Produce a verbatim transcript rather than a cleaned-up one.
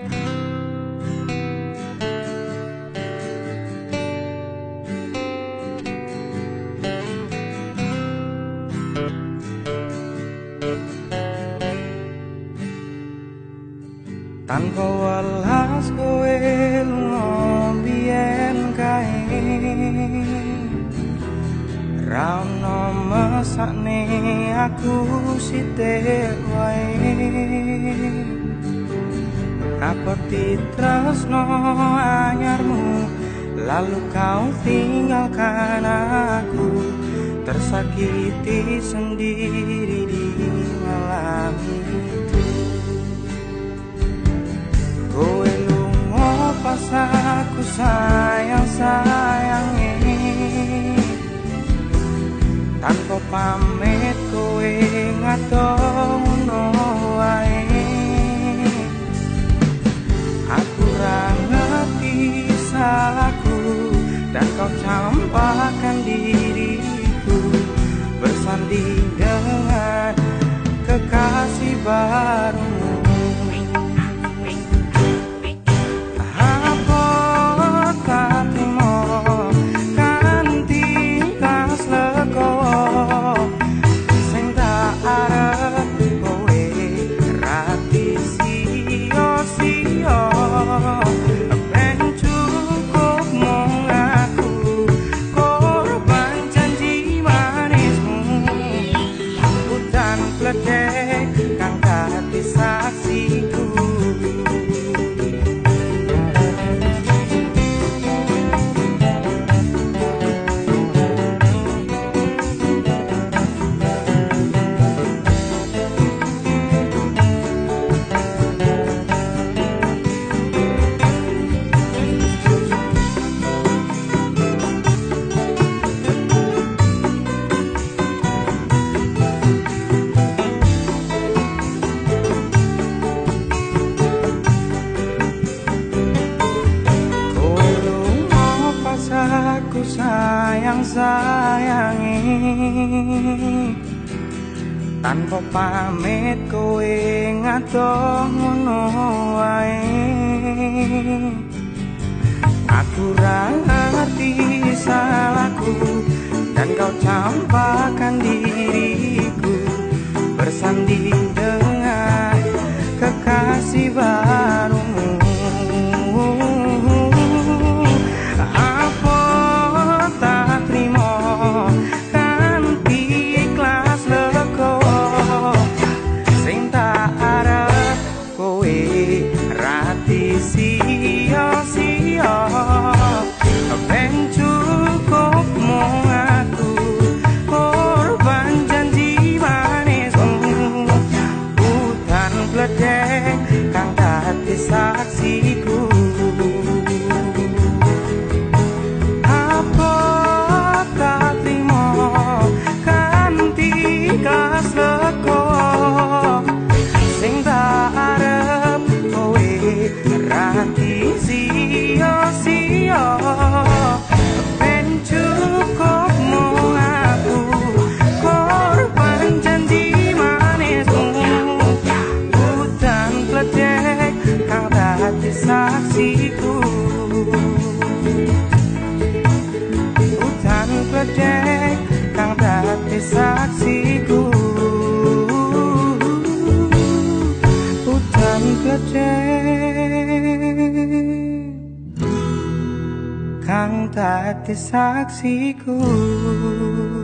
Tanpa welas kowe lunga biyen kae, ra ono mesakne aku sithik wae. Ngapeti tresno anyarmu, lalu kau tinggalkan aku, tersakiti sendiri di malam itu. Kowe lunga pas aku sayang-sayangi, tanpa pamit kowe ngadono wae. Aku ra ngerti salahku dan kau campakkan diriku, bersanding dengan kekasih barumu. Kang dadi saksiku, aku sayang-sayangi, tanpa pamit kowe ngadoh ngono wae. Aku ra ngerti salahku dan kau campakkan diriku, bersanding dengan kekasih barumu. Sia-sia ben cukup mung aku, korban janji manismu. Hutan gledek kang dadi saksiku, apa tak trimo kanthi ikhlas leko sing tak arep kowe ranti sia-sia ben cukup mung aku, korban janji manismu. Hutan gledek kang dadi saksiku, hutan gledek kang dadi saksiku, hutan gledek kang dadi saksiku.